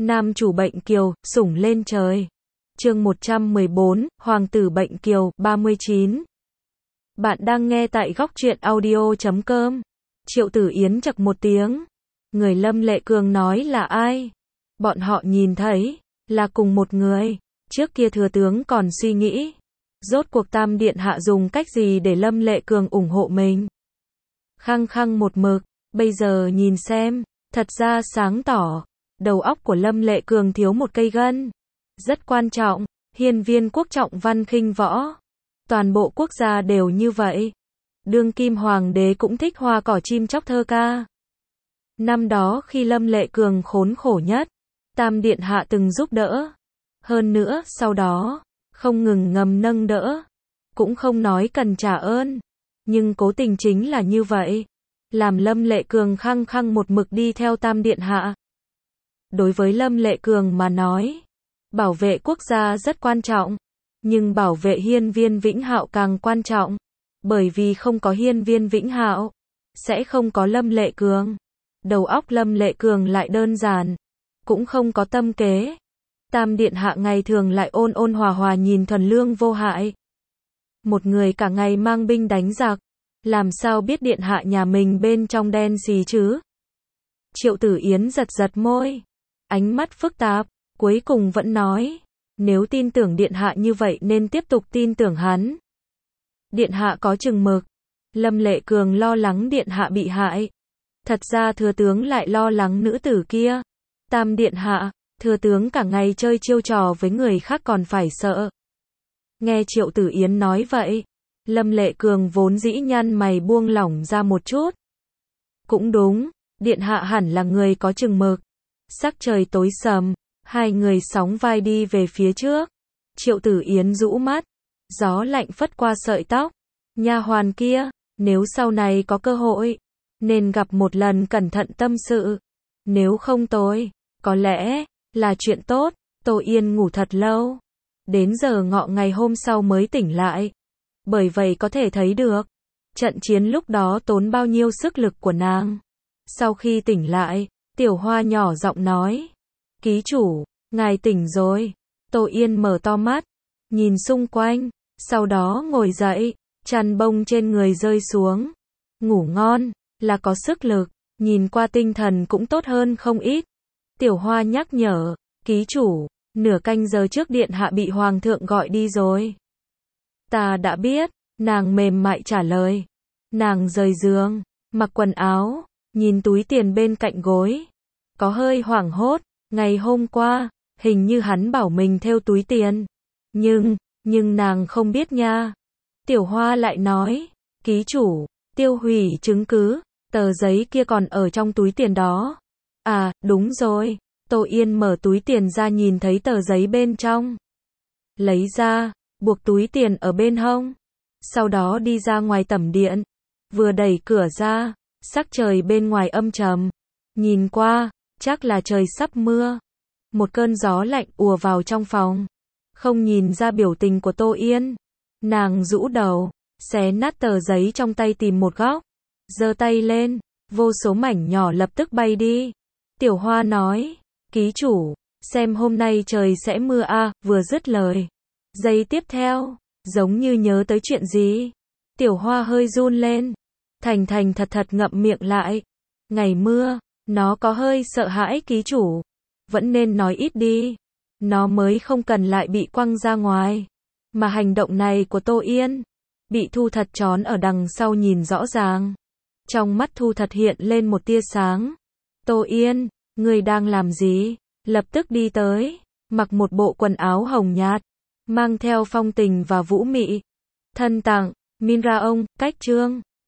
Nam chủ bệnh kiều, sủng lên trời. Chương 114, Hoàng tử bệnh kiều, 39. Bạn đang nghe tại góc truyện audio.com. Triệu Tử Yến chậc một tiếng. Người Lâm Lệ Cường nói là ai? Bọn họ nhìn thấy, là cùng một người. Trước kia thừa tướng còn suy nghĩ, rốt cuộc Tam Điện Hạ dùng cách gì để Lâm Lệ Cường ủng hộ mình. Khăng khăng một mực, bây giờ nhìn xem, thật ra sáng tỏ. Đầu óc của Lâm Lệ Cường thiếu một cây gân. Rất quan trọng, hiên viên quốc trọng văn khinh võ. Toàn bộ quốc gia đều như vậy. Đương kim hoàng đế cũng thích hoa cỏ chim chóc thơ ca. Năm đó khi Lâm Lệ Cường khốn khổ nhất, Tam Điện Hạ từng giúp đỡ. Hơn nữa, sau đó, không ngừng ngầm nâng đỡ. Cũng không nói cần trả ơn. Nhưng cố tình chính là như vậy. Làm Lâm Lệ Cường khăng khăng một mực đi theo Tam Điện Hạ. Đối với Lâm Lệ Cường mà nói, bảo vệ quốc gia rất quan trọng, nhưng bảo vệ hiên viên Vĩnh Hạo càng quan trọng, bởi vì không có hiên viên Vĩnh Hạo, sẽ không có Lâm Lệ Cường. Đầu óc Lâm Lệ Cường lại đơn giản, cũng không có tâm kế. Tam Điện Hạ ngày thường lại ôn ôn hòa hòa nhìn thuần lương vô hại. Một người cả ngày mang binh đánh giặc, làm sao biết Điện Hạ nhà mình bên trong đen xì chứ? Triệu Tử Yến giật giật môi, ánh mắt phức tạp, cuối cùng vẫn nói, nếu tin tưởng Điện Hạ như vậy nên tiếp tục tin tưởng hắn. Điện Hạ có chừng mực. Lâm Lệ Cường lo lắng Điện Hạ bị hại. Thật ra thừa tướng lại lo lắng nữ tử kia. Tam Điện Hạ, thừa tướng cả ngày chơi chiêu trò với người khác còn phải sợ. Nghe Triệu Tử Yến nói vậy, Lâm Lệ Cường vốn dĩ nhăn mày buông lỏng ra một chút. Cũng đúng, Điện Hạ hẳn là người có chừng mực. Sắc trời tối sầm, hai người sóng vai đi về phía trước. Triệu Tử Yến rũ mắt, gió lạnh phất qua sợi tóc. Nha hoàn kia, nếu sau này có cơ hội, nên gặp một lần cẩn thận tâm sự. Nếu không tối, có lẽ là chuyện tốt. Tô Yên ngủ thật lâu, đến giờ ngọ ngày hôm sau mới tỉnh lại. Bởi vậy có thể thấy được, trận chiến lúc đó tốn bao nhiêu sức lực của nàng. Sau khi tỉnh lại, Tiểu Hoa nhỏ giọng nói, ký chủ, ngài tỉnh rồi. Tô Yên mở to mắt, nhìn xung quanh, sau đó ngồi dậy, chăn bông trên người rơi xuống. Ngủ ngon, là có sức lực, nhìn qua tinh thần cũng tốt hơn không ít. Tiểu Hoa nhắc nhở, ký chủ, nửa canh giờ trước Điện Hạ bị Hoàng thượng gọi đi rồi. Ta đã biết, nàng mềm mại trả lời. Nàng rời giường, mặc quần áo, nhìn túi tiền bên cạnh gối. Có hơi hoảng hốt, ngày hôm qua, hình như hắn bảo mình thêu túi tiền. Nhưng nàng không biết nha. Tiểu Hoa lại nói, ký chủ, tiêu hủy chứng cứ, tờ giấy kia còn ở trong túi tiền đó. À, đúng rồi. Tô Yên mở túi tiền ra nhìn thấy tờ giấy bên trong. Lấy ra, buộc túi tiền ở bên hông. Sau đó đi ra ngoài tẩm điện. Vừa đẩy cửa ra, sắc trời bên ngoài âm trầm. Nhìn qua, chắc là trời sắp mưa. Một cơn gió lạnh ùa vào trong phòng. Không nhìn ra biểu tình của Tô Yên. Nàng rũ đầu, xé nát tờ giấy trong tay tìm một góc. Giơ tay lên, vô số mảnh nhỏ lập tức bay đi. Tiểu Hoa nói, ký chủ, xem hôm nay trời sẽ mưa à, vừa dứt lời. Giây tiếp theo, giống như nhớ tới chuyện gì. Tiểu Hoa hơi run lên. Thành thật ngậm miệng lại. Ngày mưa, nó có hơi sợ hãi ký chủ. Vẫn nên nói ít đi. Nó mới không cần lại bị quăng ra ngoài. Mà hành động này của Tô Yên, bị Thu Thật trón ở đằng sau nhìn rõ ràng. Trong mắt Thu Thật hiện lên một tia sáng. Tô Yên, ngươi đang làm gì? Lập tức đi tới, mặc một bộ quần áo hồng nhạt, mang theo phong tình và vũ mị. Thân tặng, Minra ông, cách chương.